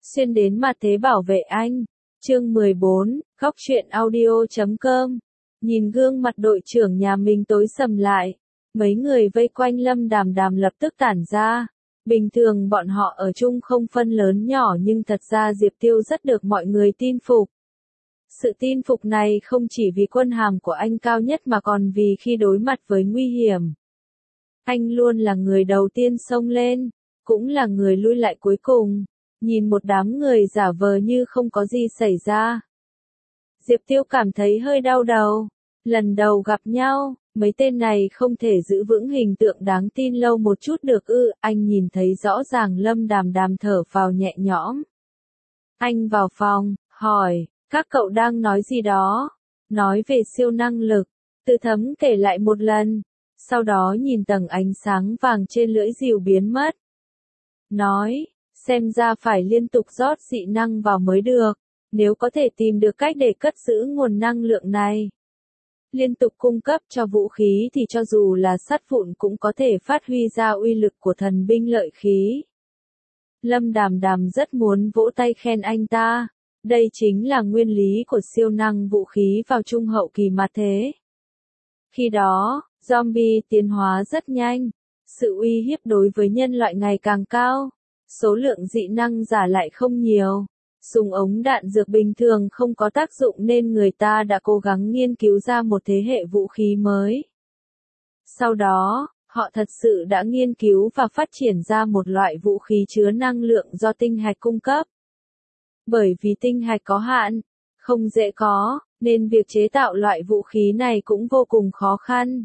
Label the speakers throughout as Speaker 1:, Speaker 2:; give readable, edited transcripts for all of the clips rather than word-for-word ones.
Speaker 1: Xuyên đến mặt thế bảo vệ anh. Chương 14, Góc truyện audio.com. Nhìn gương mặt đội trưởng nhà mình tối sầm lại. Mấy người vây quanh Lâm Đàm Đàm lập tức tản ra. Bình thường bọn họ ở chung không phân lớn nhỏ nhưng thật ra Diệp Tiêu rất được mọi người tin phục. Sự tin phục này không chỉ vì quân hàm của anh cao nhất mà còn vì khi đối mặt với nguy hiểm. Anh luôn là người đầu tiên xông lên, cũng là người lui lại cuối cùng. Nhìn một đám người giả vờ như không có gì xảy ra. Diệp Tiêu cảm thấy hơi đau đầu. Lần đầu gặp nhau, mấy tên này không thể giữ vững hình tượng đáng tin lâu một chút được ư. Anh nhìn thấy rõ ràng Lâm Đàm Đàm thở phào nhẹ nhõm. Anh vào phòng, hỏi, các cậu đang nói gì đó? Nói về siêu năng lực. Từ Thấm kể lại một lần. Sau đó nhìn tầng ánh sáng vàng trên lưỡi rìu biến mất. Nói, xem ra phải liên tục rót dị năng vào mới được, nếu có thể tìm được cách để cất giữ nguồn năng lượng này. Liên tục cung cấp cho vũ khí thì cho dù là sắt vụn cũng có thể phát huy ra uy lực của thần binh lợi khí. Lâm Đàm Đàm rất muốn vỗ tay khen anh ta, đây chính là nguyên lý của siêu năng vũ khí vào trung hậu kỳ mà thế. Khi đó, zombie tiến hóa rất nhanh, sự uy hiếp đối với nhân loại ngày càng cao. Số lượng dị năng giả lại không nhiều, súng ống đạn dược bình thường không có tác dụng nên người ta đã cố gắng nghiên cứu ra một thế hệ vũ khí mới. Sau đó, họ thật sự đã nghiên cứu và phát triển ra một loại vũ khí chứa năng lượng do tinh hạch cung cấp. Bởi vì tinh hạch có hạn, không dễ có, nên việc chế tạo loại vũ khí này cũng vô cùng khó khăn.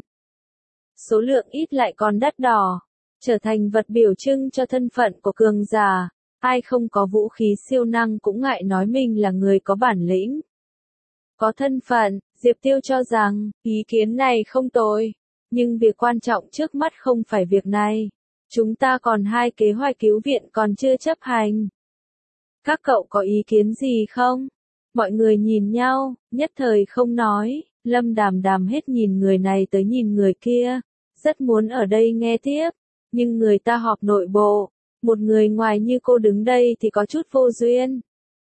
Speaker 1: Số lượng ít lại còn đắt đỏ. Trở thành vật biểu trưng cho thân phận của cường giả, ai không có vũ khí siêu năng cũng ngại nói mình là người có bản lĩnh. Có thân phận, Diệp Tiêu cho rằng, ý kiến này không tồi, nhưng việc quan trọng trước mắt không phải việc này. Chúng ta còn 2 kế hoạch cứu viện còn chưa chấp hành. Các cậu có ý kiến gì không? Mọi người nhìn nhau, nhất thời không nói, Lâm Đàm Đàm hết nhìn người này tới nhìn người kia, rất muốn ở đây nghe tiếp. Nhưng người ta họp nội bộ, một người ngoài như cô đứng đây thì có chút vô duyên.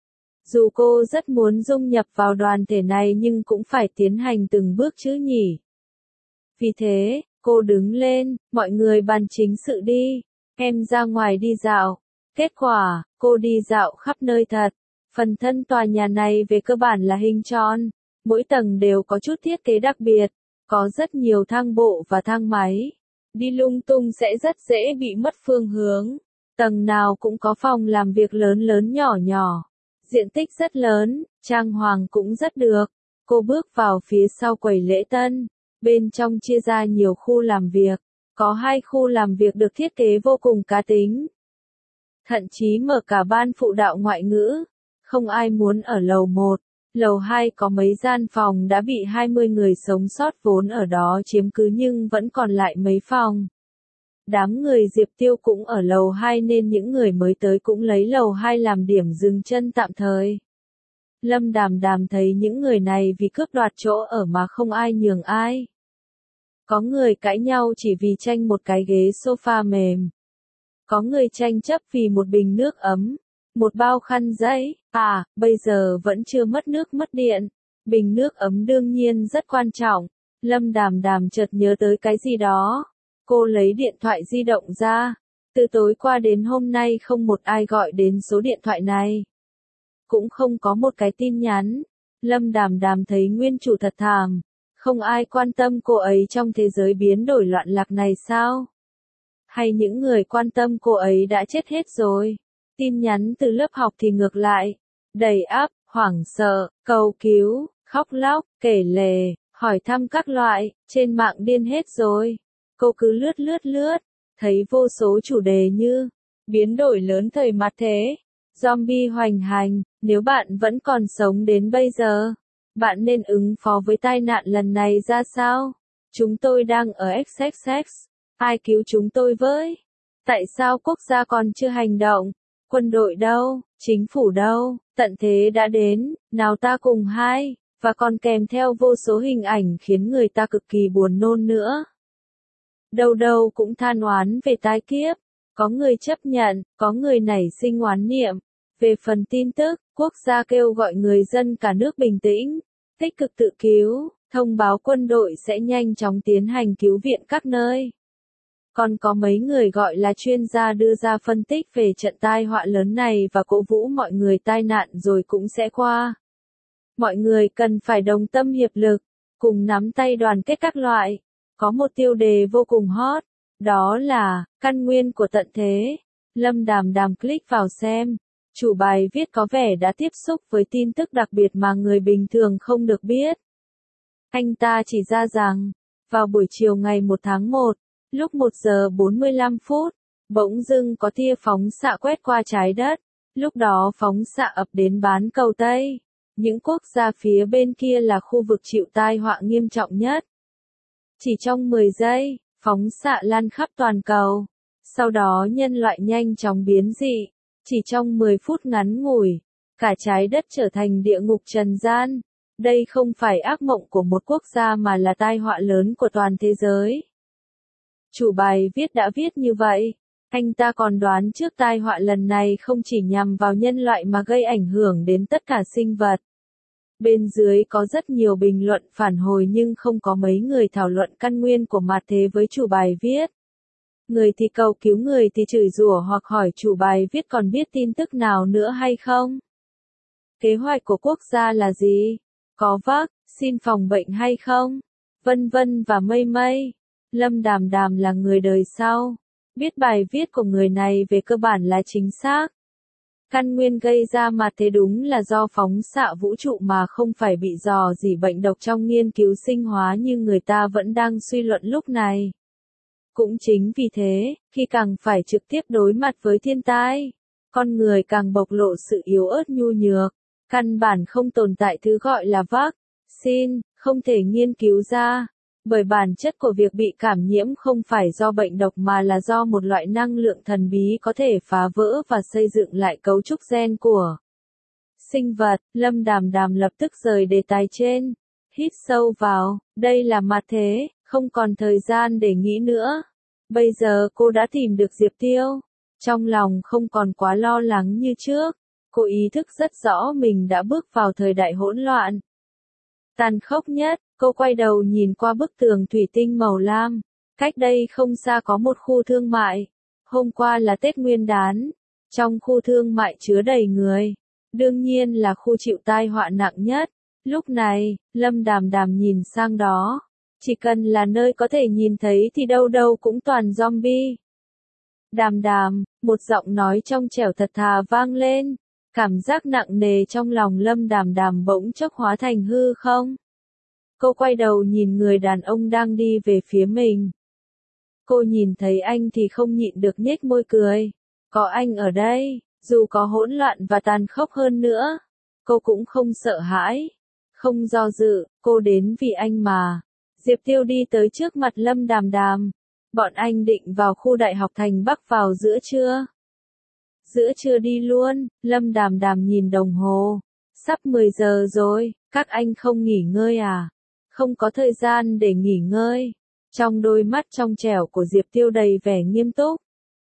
Speaker 1: Dù cô rất muốn dung nhập vào đoàn thể này nhưng cũng phải tiến hành từng bước chứ nhỉ. Vì thế, cô đứng lên, mọi người bàn chính sự đi, em ra ngoài đi dạo. Kết quả, cô đi dạo khắp nơi thật. Phần thân tòa nhà này về cơ bản là hình tròn, mỗi tầng đều có chút thiết kế đặc biệt, có rất nhiều thang bộ và thang máy. Đi lung tung sẽ rất dễ bị mất phương hướng. Tầng nào cũng có phòng làm việc lớn lớn nhỏ nhỏ. Diện tích rất lớn, trang hoàng cũng rất được. Cô bước vào phía sau quầy lễ tân. Bên trong chia ra nhiều khu làm việc. Có 2 khu làm việc được thiết kế vô cùng cá tính. Thậm chí mở cả ban phụ đạo ngoại ngữ. Không ai muốn ở lầu 1. Lầu 2 có mấy gian phòng đã bị 20 người sống sót vốn ở đó chiếm cứ nhưng vẫn còn lại mấy phòng. Đám người Diệp Tiêu cũng ở lầu 2 nên những người mới tới cũng lấy lầu 2 làm điểm dừng chân tạm thời. Lâm Đàm Đàm thấy những người này vì cướp đoạt chỗ ở mà không ai nhường ai. Có người cãi nhau chỉ vì tranh một cái ghế sofa mềm. Có người tranh chấp vì một bình nước ấm. Một bao khăn giấy, bây giờ vẫn chưa mất nước mất điện. Bình nước ấm đương nhiên rất quan trọng. Lâm Đàm Đàm chợt nhớ tới cái gì đó. Cô lấy điện thoại di động ra. Từ tối qua đến hôm nay không một ai gọi đến số điện thoại này. Cũng không có một cái tin nhắn. Lâm Đàm Đàm thấy nguyên chủ thật thảm. Không ai quan tâm cô ấy trong thế giới biến đổi loạn lạc này sao? Hay những người quan tâm cô ấy đã chết hết rồi? Tin nhắn từ lớp học thì ngược lại, đầy ắp, hoảng sợ, cầu cứu, khóc lóc, kể lể, hỏi thăm các loại, trên mạng điên hết rồi. Cô cứ lướt, thấy vô số chủ đề như, biến đổi lớn thời mặt thế, zombie hoành hành, nếu bạn vẫn còn sống đến bây giờ, bạn nên ứng phó với tai nạn lần này ra sao? Chúng tôi đang ở XXX, ai cứu chúng tôi với? Tại sao quốc gia còn chưa hành động? Quân đội đâu, chính phủ đâu, tận thế đã đến, nào ta cùng và còn kèm theo vô số hình ảnh khiến người ta cực kỳ buồn nôn nữa. Đâu đâu cũng than oán về tai kiếp, có người chấp nhận, có người nảy sinh oán niệm, Về phần tin tức, quốc gia kêu gọi người dân cả nước bình tĩnh, tích cực tự cứu, thông báo quân đội sẽ nhanh chóng tiến hành cứu viện các nơi. Còn có mấy người gọi là chuyên gia đưa ra phân tích về trận tai họa lớn này và cổ vũ mọi người tai nạn rồi cũng sẽ qua. Mọi người cần phải đồng tâm hiệp lực, cùng nắm tay đoàn kết các loại. Có một tiêu đề vô cùng hot, đó là căn nguyên của tận thế. Lâm Đàm Đàm click vào xem. Chủ bài viết có vẻ đã tiếp xúc với tin tức đặc biệt mà người bình thường không được biết. Anh ta chỉ ra rằng, vào buổi chiều ngày 1 tháng 1, lúc 1 giờ 45 phút, bỗng dưng có tia phóng xạ quét qua trái đất. Lúc đó phóng xạ ập đến bán cầu Tây. Những quốc gia phía bên kia là khu vực chịu tai họa nghiêm trọng nhất. Chỉ trong 10 giây, phóng xạ lan khắp toàn cầu. Sau đó nhân loại nhanh chóng biến dị. Chỉ trong 10 phút ngắn ngủi, cả trái đất trở thành địa ngục trần gian. Đây không phải ác mộng của một quốc gia mà là tai họa lớn của toàn thế giới. Chủ bài viết đã viết như vậy. Anh ta còn đoán trước tai họa lần này không chỉ nhằm vào nhân loại mà gây ảnh hưởng đến tất cả sinh vật. Bên dưới có rất nhiều bình luận phản hồi nhưng không có mấy người thảo luận căn nguyên của mặt thế với chủ bài viết. Người thì cầu cứu, người thì chửi rủa hoặc hỏi chủ bài viết còn biết tin tức nào nữa hay không? Kế hoạch của quốc gia là gì? Có vaccine phòng bệnh hay không? Vân vân và mây mây. Lâm Đàm Đàm là người đời sau. Biết bài viết của người này về cơ bản là chính xác. Căn nguyên gây ra mặt thế đúng là do phóng xạ vũ trụ mà không phải bị rò rỉ bệnh độc trong nghiên cứu sinh hóa như người ta vẫn đang suy luận lúc này. Cũng chính vì thế, khi càng phải trực tiếp đối mặt với thiên tai, con người càng bộc lộ sự yếu ớt nhu nhược. Căn bản không tồn tại thứ gọi là vaccine, không thể nghiên cứu ra. Bởi bản chất của việc bị cảm nhiễm không phải do bệnh độc mà là do một loại năng lượng thần bí có thể phá vỡ và xây dựng lại cấu trúc gen của sinh vật. Lâm Đàm Đàm lập tức rời đề tài trên. Hít sâu vào, đây là mặt thế, không còn thời gian để nghĩ nữa. Bây giờ cô đã tìm được Diệp Tiêu. Trong lòng không còn quá lo lắng như trước. Cô ý thức rất rõ mình đã bước vào thời đại hỗn loạn. Tàn khốc nhất, cô quay đầu nhìn qua bức tường thủy tinh màu lam. Cách đây không xa có một khu thương mại. Hôm qua là Tết Nguyên đán. Trong khu thương mại chứa đầy người. Đương nhiên là khu chịu tai họa nặng nhất. Lúc này, Lâm Đàm Đàm nhìn sang đó. Chỉ cần là nơi có thể nhìn thấy thì đâu đâu cũng toàn zombie. Đàm Đàm, một giọng nói trong trẻo thật thà vang lên. Cảm giác nặng nề trong lòng Lâm Đàm Đàm bỗng chốc hóa thành hư không. Cô quay đầu nhìn người đàn ông đang đi về phía mình. Cô nhìn thấy anh thì không nhịn được nhếch môi cười. Có anh ở đây, dù có hỗn loạn và tàn khốc hơn nữa, cô cũng không sợ hãi. Không do dự, cô đến vì anh mà. Diệp Tiêu đi tới trước mặt Lâm Đàm Đàm. Bọn anh định vào khu đại học thành Bắc vào giữa trưa. Giữa trưa đi luôn, Lâm Đàm Đàm nhìn đồng hồ. Sắp 10 giờ rồi, các anh không nghỉ ngơi à? Không có thời gian để nghỉ ngơi. Trong đôi mắt trong trẻo của Diệp Tiêu đầy vẻ nghiêm túc.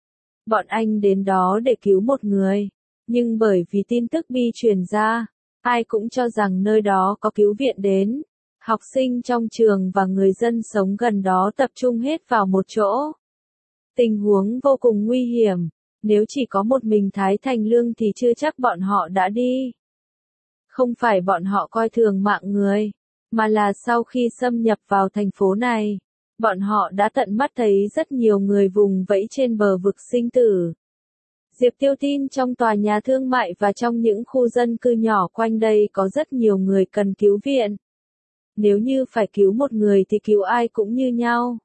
Speaker 1: Bọn anh đến đó để cứu một người. Nhưng bởi vì tin tức bi truyền ra, ai cũng cho rằng nơi đó có cứu viện đến. Học sinh trong trường và người dân sống gần đó tập trung hết vào một chỗ. Tình huống vô cùng nguy hiểm. Nếu chỉ có một mình Thái Thành Lương thì chưa chắc bọn họ đã đi. Không phải bọn họ coi thường mạng người, mà là sau khi xâm nhập vào thành phố này, bọn họ đã tận mắt thấy rất nhiều người vùng vẫy trên bờ vực sinh tử. Diệp Tiêu tin trong tòa nhà thương mại và trong những khu dân cư nhỏ quanh đây có rất nhiều người cần cứu viện. Nếu như phải cứu một người thì cứu ai cũng như nhau.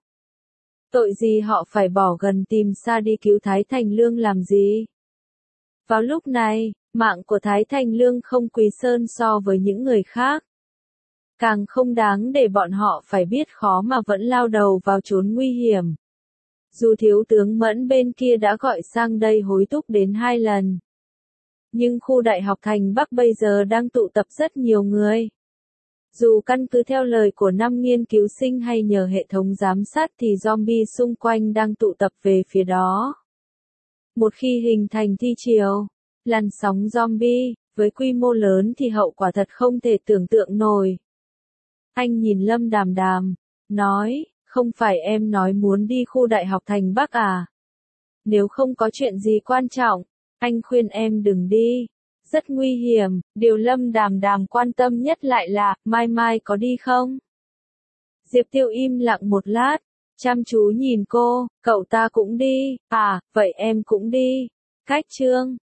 Speaker 1: Tội gì họ phải bỏ gần tìm xa đi cứu Thái Thành Lương làm gì? Vào lúc này, mạng của Thái Thành Lương không quý sơn so với những người khác. Càng không đáng để bọn họ phải biết khó mà vẫn lao đầu vào chốn nguy hiểm. Dù thiếu tướng Mẫn bên kia đã gọi sang đây hối thúc đến 2 lần. Nhưng khu đại học thành Bắc bây giờ đang tụ tập rất nhiều người. Dù căn cứ theo lời của 5 nghiên cứu sinh hay nhờ hệ thống giám sát thì zombie xung quanh đang tụ tập về phía đó. Một khi hình thành thi triều, Làn sóng zombie, với quy mô lớn thì hậu quả thật không thể tưởng tượng nổi. Anh nhìn Lâm Đàm Đàm, nói, không phải em nói muốn đi khu đại học thành Bắc à? Nếu không có chuyện gì quan trọng, anh khuyên em đừng đi. Rất nguy hiểm, điều Lâm Đàm Đàm quan tâm nhất lại là, Mai Mai có đi không? Diệp Tiêu im lặng một lát, chăm chú nhìn cô, cậu ta cũng đi, à, vậy em cũng đi. Cách chương